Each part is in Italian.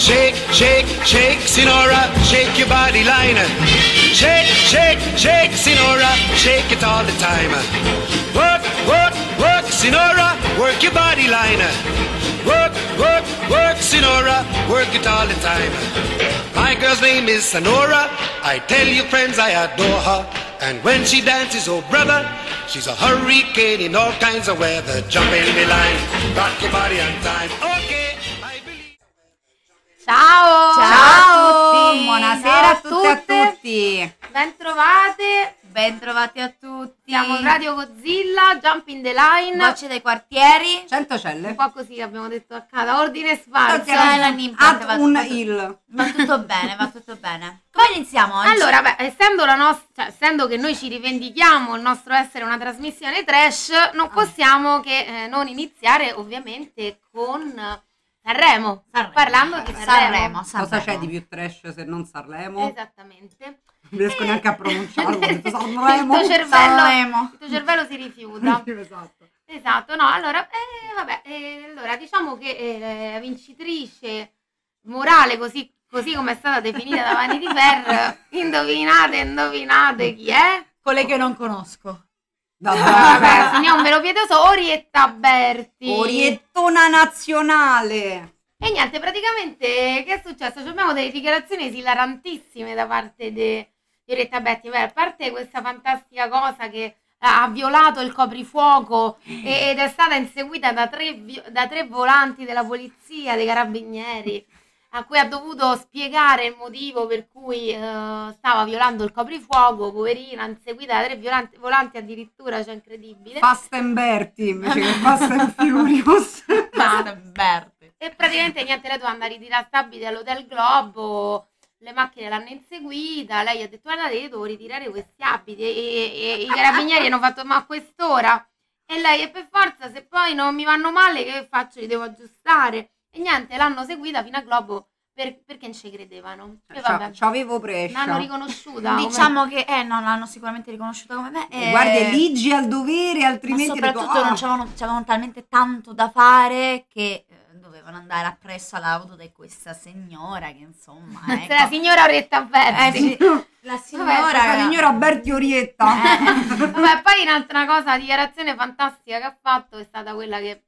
Shake, shake, shake, Sinora, shake your body line. Shake, shake, shake, Sinora, shake it all the time. Work, work, work, Sinora, work your body line. Work, work, work, Sinora, work it all the time. My girl's name is Sonora. I tell you friends I adore her. And when she dances, oh brother, she's a hurricane in all kinds of weather. Jump in the line, rock your body on time. Okay, I believe. Ciao! Ciao a tutti! Buonasera a tutte e a tutti! Bentrovate! Bentrovati a tutti! Siamo Radio Godzilla, Jump in the Line. Voce dei quartieri. 100 celle. Un po' così abbiamo detto a casa, ordine sparso. Ad un il. Va tutto bene, va tutto bene. Come iniziamo oggi? Allora, essendo che noi ci rivendichiamo il nostro essere una trasmissione trash, non possiamo che non iniziare ovviamente con Sanremo. Parlando di Sanremo. Cosa c'è di più trash se non Sanremo? Esattamente. Non riesco neanche a pronunciarlo. Il tuo cervello si rifiuta. Esatto, no, allora, allora diciamo che la vincitrice morale, così come è stata definita da Vanity Fair, indovinate chi è? Quelle che non conosco. Vabbè, non ve lo chiedo, Orietta Berti. Oriettona nazionale. E niente, praticamente che è successo? Abbiamo delle dichiarazioni esilarantissime da parte di Orietta Berti. Beh, a parte questa fantastica cosa che ha violato il coprifuoco ed è stata inseguita da tre volanti della polizia, dei carabinieri, a cui ha dovuto spiegare il motivo per cui stava violando il coprifuoco, poverina, inseguita da tre volanti addirittura, cioè incredibile. Fast and Berti invece che Fast and Furious. Fast and Berti. E praticamente niente, lei doveva andare a ritirare stabili all'Hotel Globo, le macchine l'hanno inseguita, lei ha detto guardate io devo ritirare questi abiti e i carabinieri hanno fatto ma a quest'ora? E lei per forza se poi non mi vanno male che faccio? Li devo aggiustare. E niente, l'hanno seguita fino a Globo perché non ci credevano. E vabbè, Ci avevo prescia. l'hanno riconosciuta. Diciamo che non l'hanno sicuramente riconosciuta come me. Guardi, è Ligi al dovere, altrimenti... Ma soprattutto non c'avevano talmente tanto da fare che dovevano andare appresso all'auto di questa signora che insomma... Ecco. La signora Orietta Berti. La signora Berti Orietta. Vabbè, poi un'altra cosa, dichiarazione fantastica che ha fatto è stata quella che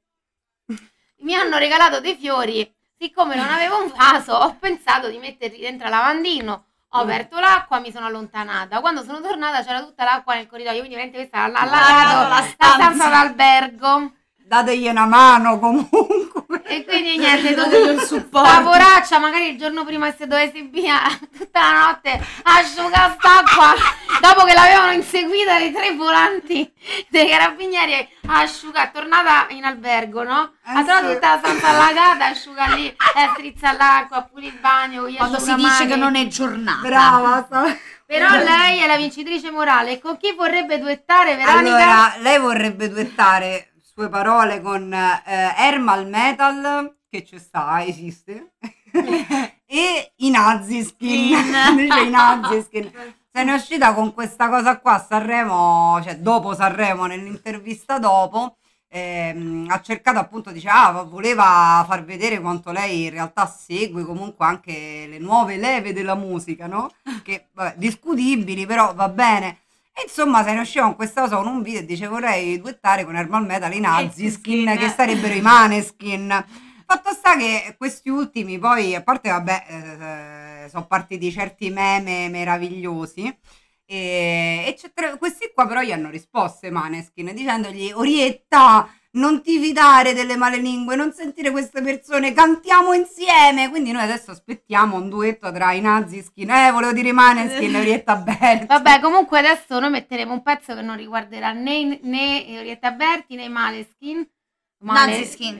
mi hanno regalato dei fiori, siccome non avevo un vaso ho pensato di metterli dentro al lavandino, ho aperto l'acqua, mi sono allontanata, quando sono tornata c'era tutta l'acqua nel corridoio, quindi veramente questa ha allagato la stanza d'albergo. Dategli una mano comunque. E quindi niente, la poraccia magari il giorno prima che si dovesse via tutta la notte asciuga st'acqua dopo che l'avevano inseguita i tre volanti dei carabinieri, asciuga, tornata in albergo, no? Ha trovato tutta la stanza allagata, asciuga lì, strizza l'acqua, pulì il bagno, quando si dice che non è giornata. Brava. Però lei è la vincitrice morale. Con chi vorrebbe duettare, Veronica? Allora, lei vorrebbe duettare, sue parole, con Ermal Metal, che ci sta, esiste, e i Naziskin. Dice i Naziskin. Se ne è uscita con questa cosa qua a Sanremo, cioè dopo Sanremo, nell'intervista dopo, ha cercato appunto, voleva far vedere quanto lei in realtà segue comunque anche le nuove leve della musica, no? Che vabbè, discutibili, però va bene. E insomma se ne usciva con questa cosa, con un video, e dice vorrei duettare con Ermal Metal i Naziskin, che sarebbero i Maneskin. Fatto sta che questi ultimi poi, a parte sono partiti certi meme meravigliosi, e questi qua però gli hanno risposto i Maneskin dicendogli Orietta, non ti fidare delle malelingue, non sentire queste persone, cantiamo insieme. Quindi noi adesso aspettiamo un duetto tra i Naziskin, volevo dire i Maneskin e Orietta Berti. Vabbè, comunque adesso noi metteremo un pezzo che non riguarderà né Orietta Berti né i Naziskin,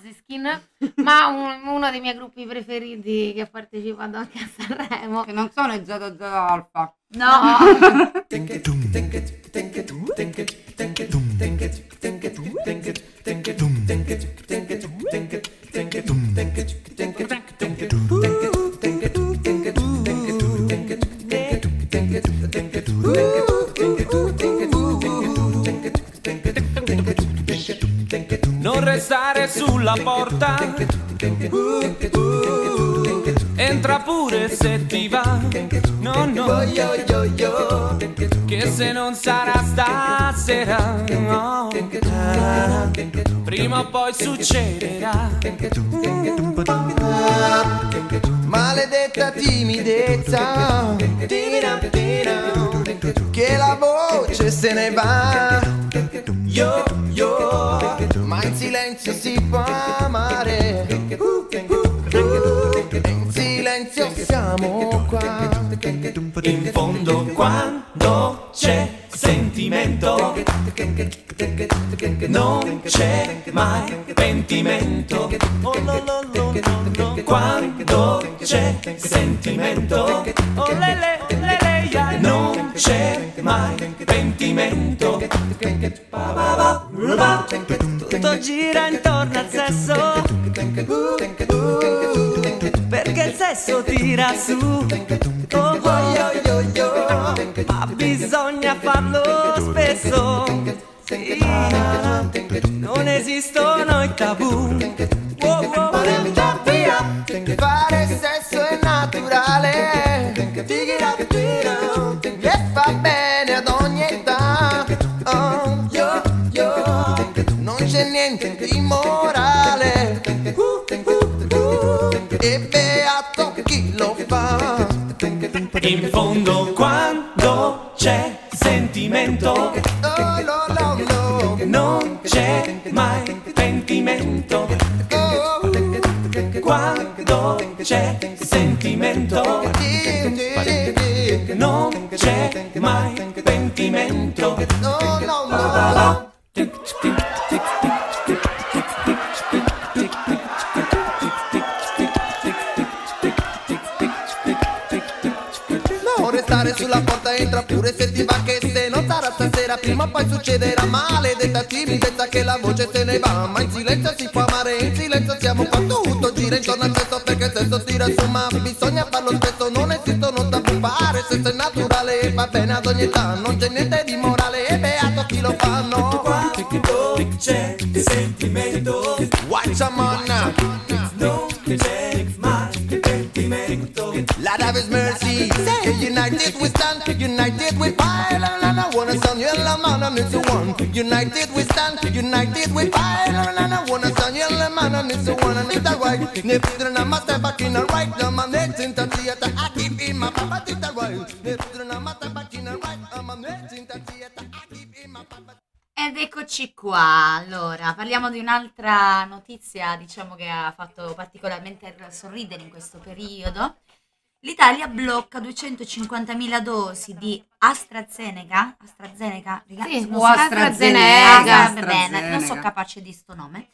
ma uno dei miei gruppi preferiti che ha partecipato anche a Sanremo, che non sono i Zeta Alfa. No. Non restare sulla porta, entra pure se ti va. No, no, che se non sarà stasera, no. Prima o poi succederà. Maledetta timidezza, che la voce se ne va. Ma in silenzio si può amare. In silenzio siamo qua. In fondo quando c'è sentimento non c'è mai pentimento. Oh, no, no, no, no, no. Quando c'è sentimento, oh, non c'è mai pentimento. Tutto gira intorno al sesso, perché il sesso tira su. Oh, ma bisogna farlo spesso. Sì, non esistono i tabù. Fare sesso è naturale e fa bene ad ogni età. Non c'è niente di immorale e beato chi lo fa. In fondo quando c'è sentimento non c'è mai pentimento. Quando c'è sentimento non c'è mai pentimento. Non restare sulla porta, entra pure se ti va, che se non sarà stasera prima o poi succederà. Maledetta timidezza che la voce se ne va. Ma in silenzio si può amare, in silenzio siamo qua. Tutto gira intorno al sesso perché il sesso tira su. Ma bisogna farlo spesso, non esistono tabù. Fare sesso è naturale e va bene ad ogni età. Non c'è niente di morale e beato chi lo fa, no. Quando c'è sentimento Watch a man, non c'è mai pentimento. Lord have his mercy. Say united we stand, united we fight. And I wanna sound yellow man and it's the one. United we stand, united we fight. And I wanna sound yellow man and it's the one. And it's the right. Nipster and I must step back in the right. Now my next in the theater, I keep in my papa it's the right. Nipster and I must step back in the right. Now my next in the theater, I keep in my papa. Ed eccoci qua, allora parliamo di un'altra notizia, diciamo, che ha fatto particolarmente sorridere in questo periodo. L'Italia blocca 250.000 dosi di AstraZeneca, ragazzi, Sì, non o so- AstraZeneca. Bene, non so capace di sto nome.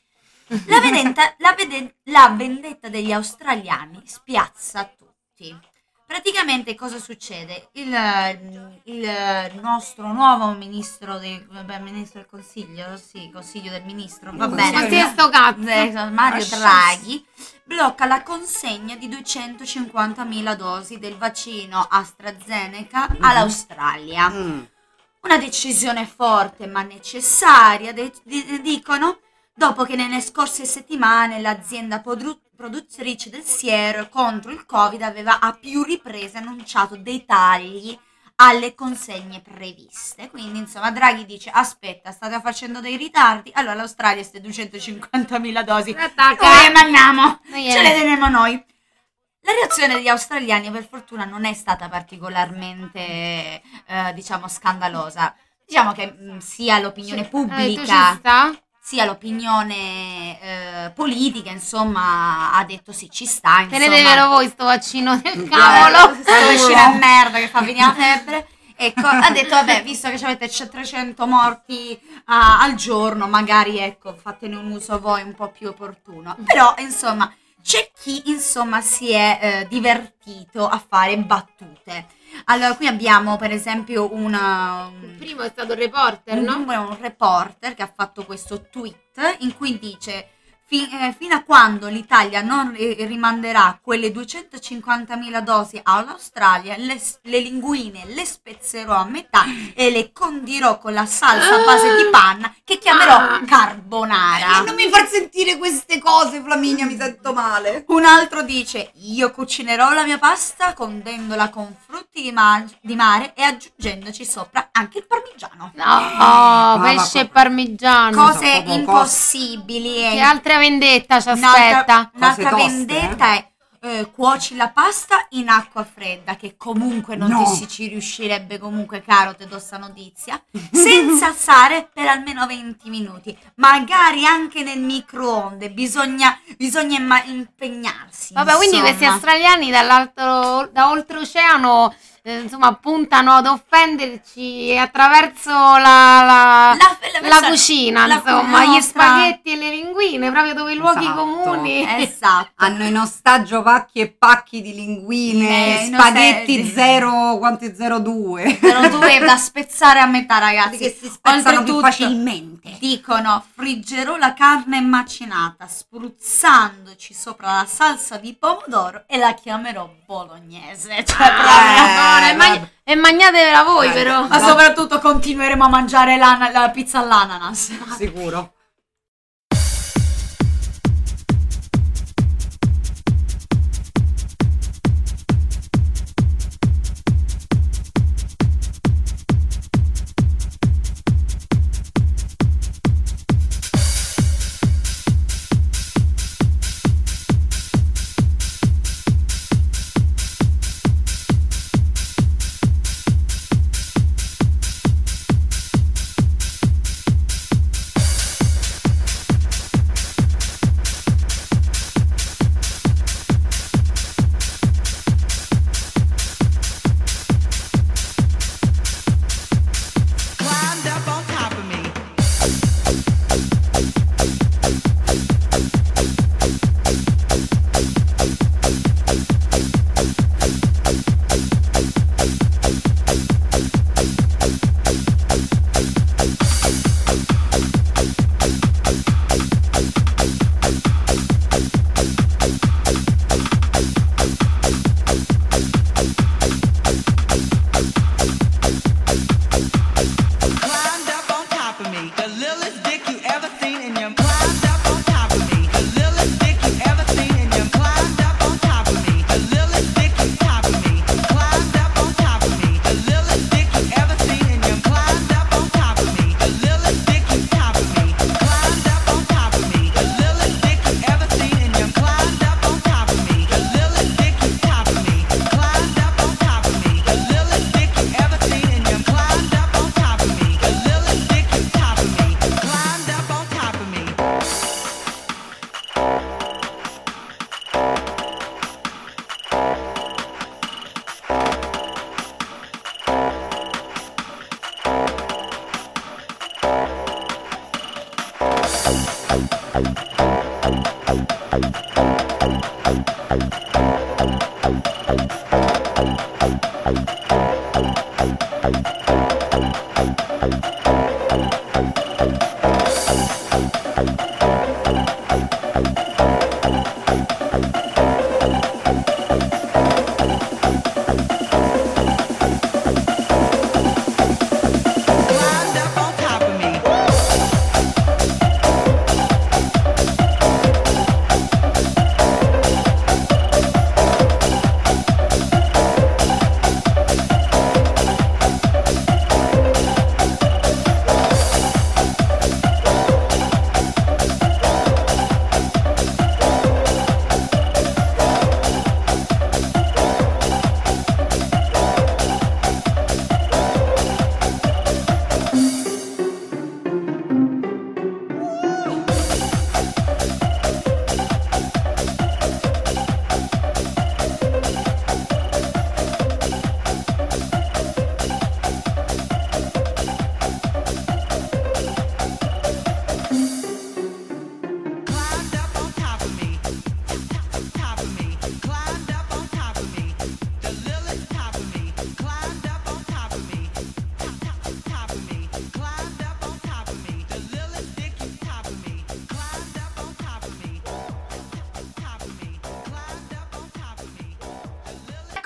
La vendetta degli australiani spiazza tutti. Praticamente cosa succede? Il nostro nuovo ministro del Consiglio, sì, Consiglio del Ministro, va bene. Ma sia sto cazzo. Mario Draghi blocca la consegna di 250.000 dosi del vaccino AstraZeneca all'Australia. Una decisione forte ma necessaria, dicono, dopo che nelle scorse settimane l'azienda produttrice del siero contro il Covid aveva a più riprese annunciato dei tagli alle consegne previste. Quindi insomma Draghi dice: aspetta, state facendo dei ritardi, allora l'Australia queste 250.000 dosi noi le mandiamo, ce le teniamo noi. La reazione degli australiani per fortuna non è stata particolarmente diciamo scandalosa. Diciamo che sia l'opinione pubblica sia l'opinione politica, insomma, ha detto sì, ci sta, insomma. Tenetevelo voi sto vaccino del cavolo. Sto vaccino a merda che fa venire la febbre. Ecco, ha detto, vabbè, visto che avete 300 morti al giorno, magari, ecco, fatene un uso voi un po' più opportuno. Però, insomma, c'è chi, insomma, si è divertito a fare battute. Allora, qui abbiamo, per esempio, Il primo è stato il reporter, no? un reporter che ha fatto questo tweet in cui dice: fino a quando l'Italia non rimanderà quelle 250.000 dosi all'Australia, le linguine le spezzerò a metà e le condirò con la salsa a base di panna che chiamerò carbonara. Non mi far sentire queste cose, Flaminia, mi sento male. Un altro dice: io cucinerò la mia pasta condendola con frutti di mare e aggiungendoci sopra anche il parmigiano. No, pesce e parmigiano. Cose impossibili. Che altra vendetta ci aspetta? Un'altra Cose toste, vendetta è cuoci la pasta in acqua fredda, che comunque non No. ti ci riuscirebbe comunque, caro te do sta notizia, senza sale per almeno 20 minuti, magari anche nel microonde, bisogna impegnarsi. Vabbè, quindi insomma. questi australiani da oltreoceano insomma puntano ad offenderci attraverso la cucina, insomma, gli spaghetti e le linguine, proprio dove i luoghi Esatto. comuni. Esatto. Hanno in ostaggio pacchi e pacchi di linguine, innocenti. spaghetti 0,02. 02 da spezzare a metà, ragazzi. Che si spezzano più Oltretutto, facilmente. dicono: friggerò la carne macinata spruzzandoci sopra la salsa di pomodoro e la chiamerò bolognese. Cioè, proprio. E magnatevela voi, però. Ma soprattutto continueremo a mangiare la pizza all'ananas. Sicuro. Climbed up on top of me. Climbed up on top of me. The littlest dick you ever seen in your climbed up on top of me. The littlest dick you ever seen in your climbed up on top of me. The littlest dick you top of me. Climbed up on top of me. The littlest dick you ever seen in your climbed up on top of me. The littlest dick you top of me. Climbed up on top of me. The littlest dick you ever seen in your climbed up on top of me. The littlest dick you top of me. Climbed up on top of me. The littlest dick you ever seen in your climbed up on top of me. The littlest dick you top of me. Climbed up on top of me. Climbed up on top of me.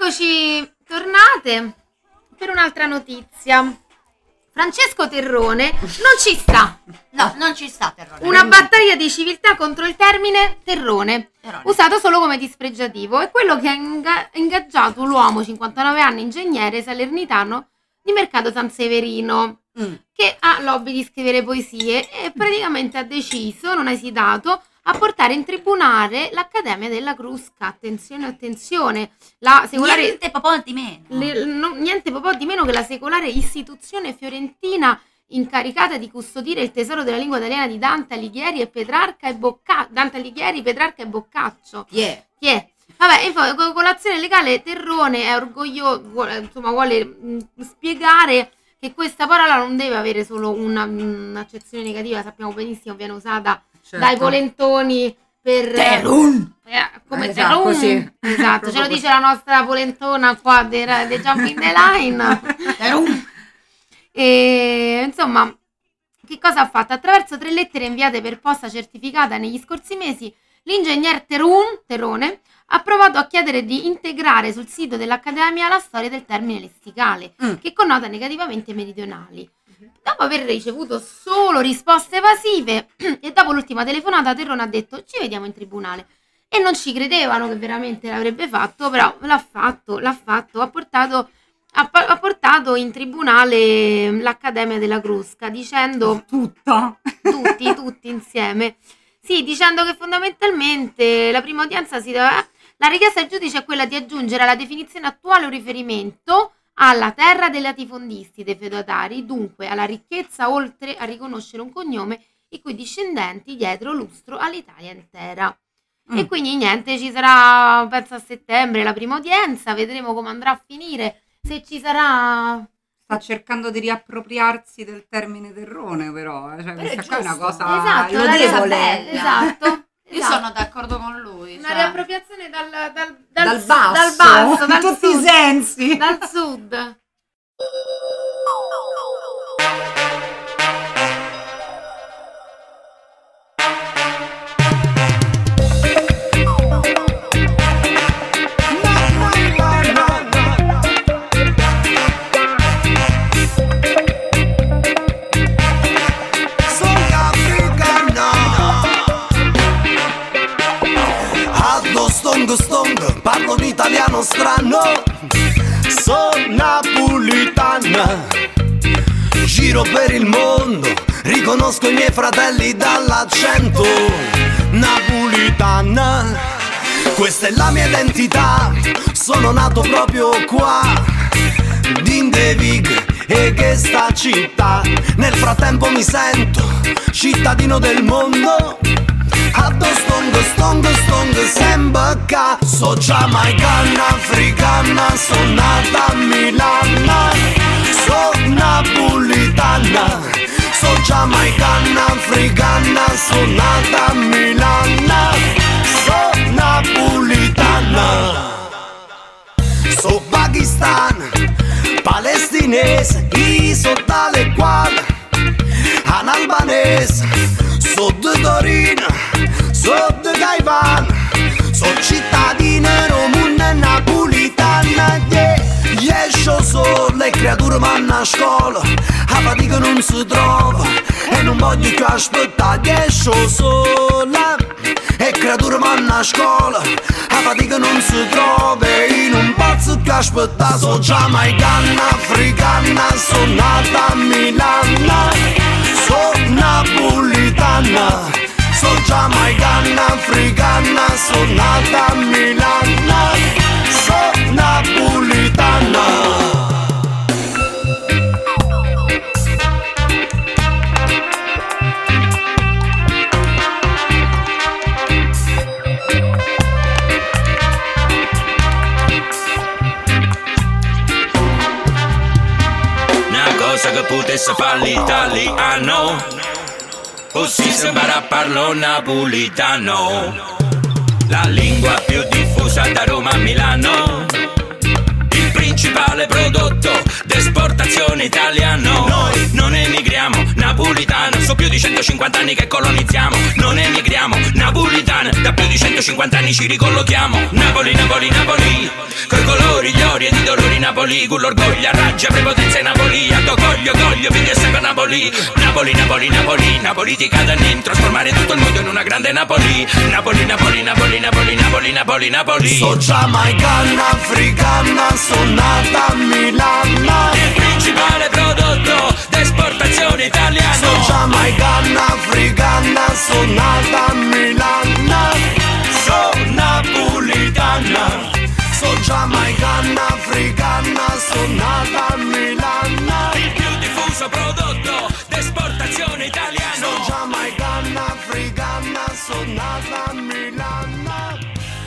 Eccoci tornate per un'altra notizia. Francesco Terrone non ci sta. No, non ci sta Terrone. Una battaglia di civiltà contro il termine terrone, usato solo come dispregiativo. È quello che ha ingaggiato l'uomo, 59 anni, ingegnere salernitano di Mercato San Severino, che ha l'hobby di scrivere poesie e praticamente ha deciso, non ha esitato, a portare in tribunale l'Accademia della Crusca. Attenzione, attenzione. La secolare... Niente po' di meno. niente po' di meno che la secolare istituzione fiorentina incaricata di custodire il tesoro della lingua italiana di Dante Alighieri e Petrarca e Boccaccio. Yeah. Vabbè, con l'azione legale Terrone è orgoglioso, vuole spiegare che questa parola non deve avere solo un'accezione negativa, sappiamo benissimo, viene usata dai polentoni per come esatto, così. Esatto, ce lo dice la nostra polentona qua dei Jumping the Line. E insomma, che cosa ha fatto? Attraverso 3 lettere inviate per posta certificata negli scorsi mesi, l'ingegner Terrone ha provato a chiedere di integrare sul sito dell'Accademia la storia del termine lessicale, che connota negativamente i meridionali. Dopo aver ricevuto solo risposte evasive e dopo l'ultima telefonata, Terrone ha detto: ci vediamo in tribunale. E non ci credevano che veramente l'avrebbe fatto, però l'ha fatto, ha portato in tribunale l'Accademia della Crusca, dicendo tutti insieme. Sì, dicendo che fondamentalmente la prima udienza la richiesta al giudice è quella di aggiungere alla definizione attuale un riferimento alla terra dei latifondisti, dei feudatari, dunque alla ricchezza, oltre a riconoscere un cognome i cui discendenti diedero lustro all'Italia intera. E quindi niente, ci sarà, penso a settembre, la prima udienza, vedremo come andrà a finire, se ci sarà... Sta cercando di riappropriarsi del termine terrone, però, cioè, questa qua è una cosa esatto, lodevole. Esatto. Io sono d'accordo con lui. Una riappropriazione dal basso, dal in tutti sud, i sensi. dal sud. Stongo, parlo un italiano strano, sono napolitana, giro per il mondo, riconosco i miei fratelli dall'accento napolitana. Questa è la mia identità, sono nato proprio qua, Dindevig e che sta città. Nel frattempo mi sento cittadino del mondo. Addo stongo, sembra che so giamaicana, africana, sono nata a Milano. So napolitana, so giamaicana, africana, sono nata a Milano. So napolitana. So pakistan, palestinese, so tale quale, an albanese. So di Torino, so di Caivan, so cittadina romana napolitana. Esco solo, le creature vanno a scuola, la fatica non si trova e non voglio più aspettare. Esco sola, le creature vanno a scuola, la fatica non si trova e non posso più aspettare. So giamaicana, africana, sono nata a Milano. So napolitana, so giamaicana, africana, sono nata a Milano. So napolitana. Cosa che potesse fare l'italiano, così si impara a parlare napolitano. La lingua più diffusa da Roma a Milano, principale prodotto d'esportazione italiano. Noi non emigriamo, napolitana. So più di 150 anni che colonizziamo, non emigriamo. Napolitana, da più di 150 anni ci ricollochiamo. Napoli, Napoli, Napoli, coi colori, gli ori ed i dolori Napoli, con l'orgoglio, a raggia, prepotenza e Napoli. A coglio, quindi è sempre Napoli. Napoli, Napoli, Napoli, na politica da nim, trasformare tutto il mondo in una grande Napoli. Napoli, Napoli, Napoli, Napoli, Napoli, Napoli, Napoli. So giamaicana, africana, sono nata a Milano. Il principale prodotto d'esportazione italiano. So giamaicana, africana, sono nata a Milano. So napolitana. So giamaicana, africana, sono nata a Milano. Il più diffuso prodotto d'esportazione italiano. So giamaicana, africana, sono nata a Milano.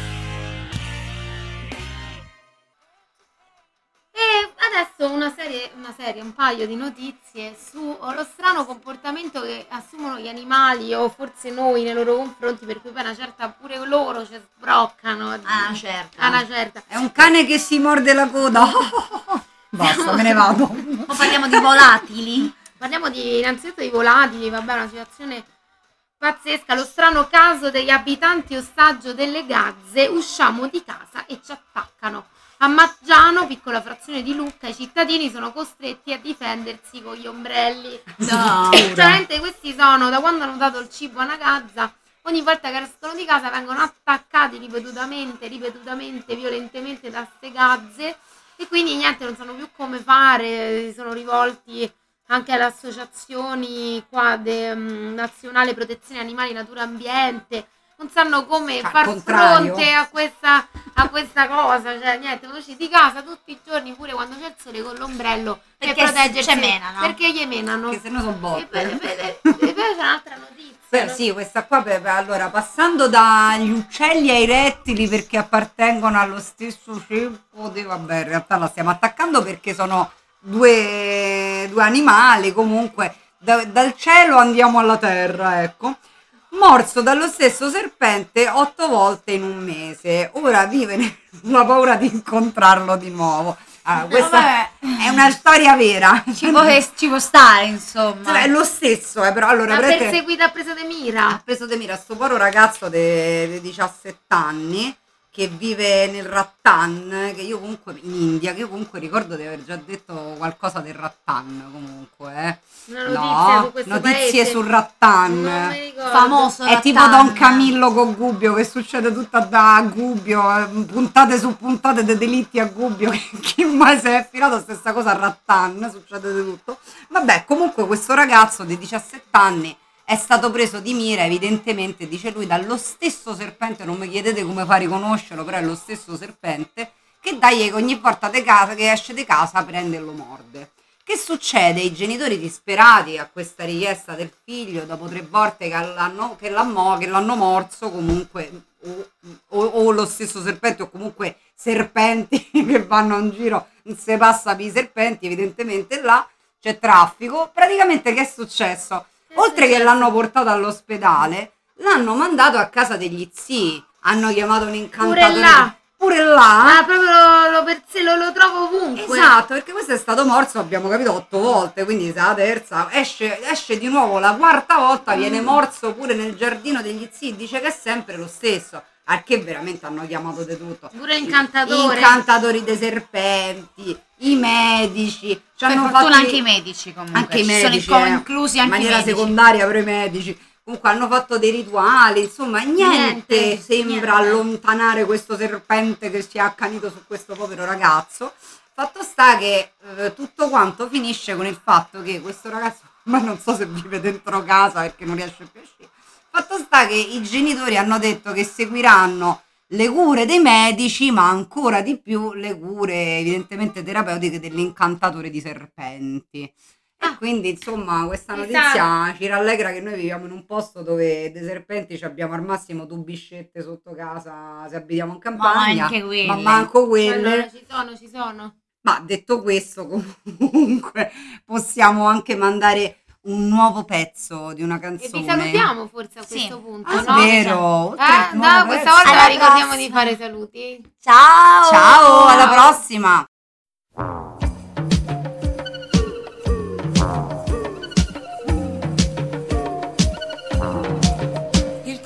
E adesso un paio di notizie su lo strano comportamento che assumono gli animali, o forse noi, nei loro confronti, per cui poi una certa pure loro ci sbroccano. Ah, certo. A una certa. È un cane che si morde la coda. Basta, me ne vado. O parliamo di volatili. Parliamo innanzitutto di volatili, vabbè, una situazione pazzesca, lo strano caso degli abitanti ostaggio delle gazze. Usciamo di casa e ci attaccano. A Maggiano, piccola frazione di Lucca, i cittadini sono costretti a difendersi con gli ombrelli. No. Veramente questi sono, da quando hanno dato il cibo a una gazza, ogni volta che escono di casa vengono attaccati ripetutamente, violentemente da ste gazze, e quindi niente, non sanno più come fare, si sono rivolti anche alle associazioni qua nazionale protezione animali, natura ambiente, non sanno come far contrario. fronte a questa cosa, cioè niente, uscì di casa tutti i giorni, pure quando c'è il sole, con l'ombrello per Perché proteggersi, ci menano. perché gli menano. Che se no sono E botte. poi c'è un'altra notizia. Beh, sì, questa qua, allora, passando dagli uccelli ai rettili, perché appartengono allo stesso ceppo vabbè, in realtà la stiamo attaccando perché sono due animali, comunque, dal cielo andiamo alla terra, ecco. Morso dallo stesso serpente 8 volte in un mese, ora vive la paura di incontrarlo di nuovo. Allora, questa è una storia vera. Ci può stare, insomma. È lo stesso, però allora Ha praticamente perseguita, ha preso de mira. ha preso de mira sto povero ragazzo di 17 anni che vive nel Rattan, che io comunque in India, che io comunque ricordo di aver già detto qualcosa del Rattan comunque. Una notizia su questo notizie paese. sul Rattan. Non mi ricordo. Famoso. È tipo Rattan. Don Camillo con Gubbio, che succede tutta da Gubbio, puntate su puntate dei delitti a Gubbio, che chi mai si è affilato, stessa cosa a Rattan, succede di tutto. Vabbè, comunque questo ragazzo di 17 anni è stato preso di mira, evidentemente, dice lui, dallo stesso serpente, non mi chiedete come fa a riconoscerlo, però è lo stesso serpente, che dai, ogni volta che esce di casa prende e lo morde. Che succede? I genitori disperati a questa richiesta del figlio, dopo 3 volte che l'hanno morso, comunque, o lo stesso serpente, o comunque serpenti che vanno in giro, non si passa per i serpenti, evidentemente là c'è traffico. Praticamente che è successo? Oltre che l'hanno portato all'ospedale, l'hanno mandato a casa degli zii, hanno chiamato un incantatore. Pure là. Ah, proprio lo trovo ovunque. Esatto, perché questo è stato morso, abbiamo capito, 8 volte, quindi se la terza esce di nuovo, la 4ª volta viene morso pure nel giardino degli zii, dice che è sempre lo stesso, al che veramente hanno chiamato di tutto. Pure incantatore. Incantatori dei serpenti, i medici. Per fortuna anche i medici, comunque. Anche i Ci medici, sono inclusi anche in i maniera medici. secondaria per i medici. Comunque hanno fatto dei rituali, insomma, niente sembra allontanare questo serpente che si è accanito su questo povero ragazzo. Fatto sta che tutto quanto finisce con il fatto che questo ragazzo, ma non so se vive dentro casa perché non riesce più a uscire. Fatto sta che i genitori hanno detto che seguiranno le cure dei medici, ma ancora di più le cure evidentemente terapeutiche dell'incantatore di serpenti. E quindi insomma questa notizia ci rallegra che noi viviamo in un posto dove dei serpenti ci abbiamo al massimo 2 biscette sotto casa se abitiamo in campagna, anche quelle. ma manco quelle. Allora, ci sono. Ma detto questo, comunque possiamo anche mandare un nuovo pezzo di una E canzone. vi salutiamo forse a Sì. questo punto, Ah, no? vero. No, questa volta Alla ricordiamo prossima. di fare i saluti. Ciao! Ciao, alla prossima.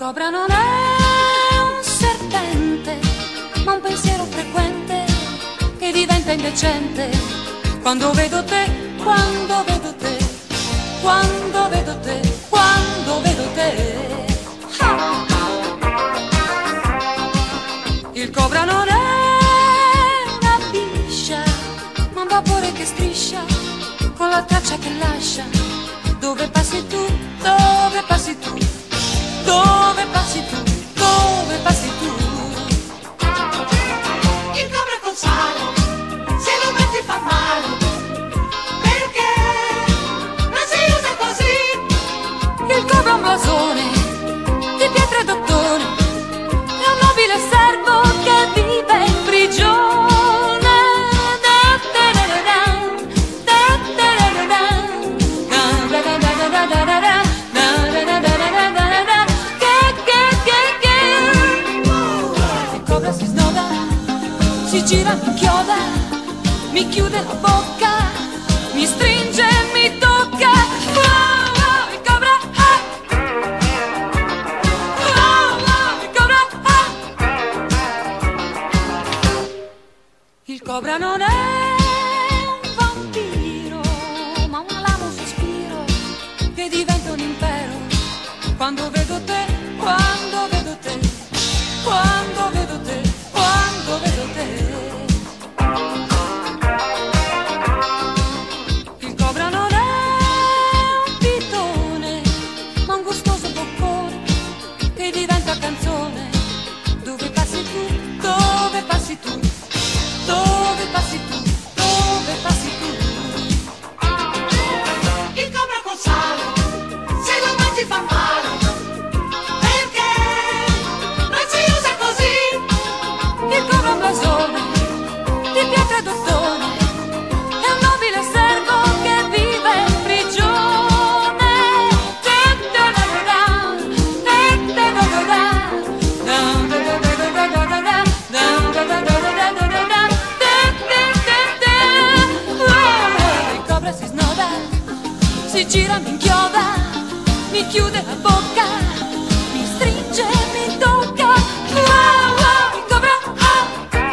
cobra non è un serpente, ma un pensiero frequente che diventa indecente quando vedo te, quando vedo te, quando vedo te, quando vedo te. Ah! Il cobra non è una biscia, ma un vapore che striscia con la traccia che lascia. Dove passi tu, dove passi tu, dove passi tu, dove passi tu. Il cobra col sale, se lo metti fa male, perché non si usa così. Il cobra è un blasone di pietra e d'ottone, è un nobile servo che vive in prigione. Si gira, mi chioda, mi chiude la bocca, mi stringe, mi tocca. Oh, oh, il cobra, ah! Oh, oh, il cobra, ah! Il cobra non è un vampiro, ma un alamo sospiro che diventa un impero quando vedo te, quando vedo te, quando vedo te, quando vedo te. Il cobra non è un pitone, ma un gustoso boccone che diventa canzone. Dove passi tu, dove passi tu, dove passi tu, dove passi tu. Il cobra col sale, se lo mangi fa male, perché non si usa così. Il cobra è un blasone di pietra e d'ottone, è un nobile servo che vive in prigione. Il cobra si snoda, si gira, mi inchioda, mi chiude la bocca, mi stringe, mi tocca. Il cobra, ah!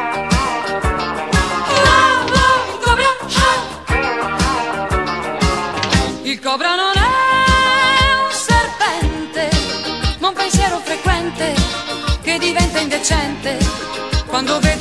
Il cobra, ah! Il cobra non è un serpente, ma un pensiero frequente che diventa indecente quando vede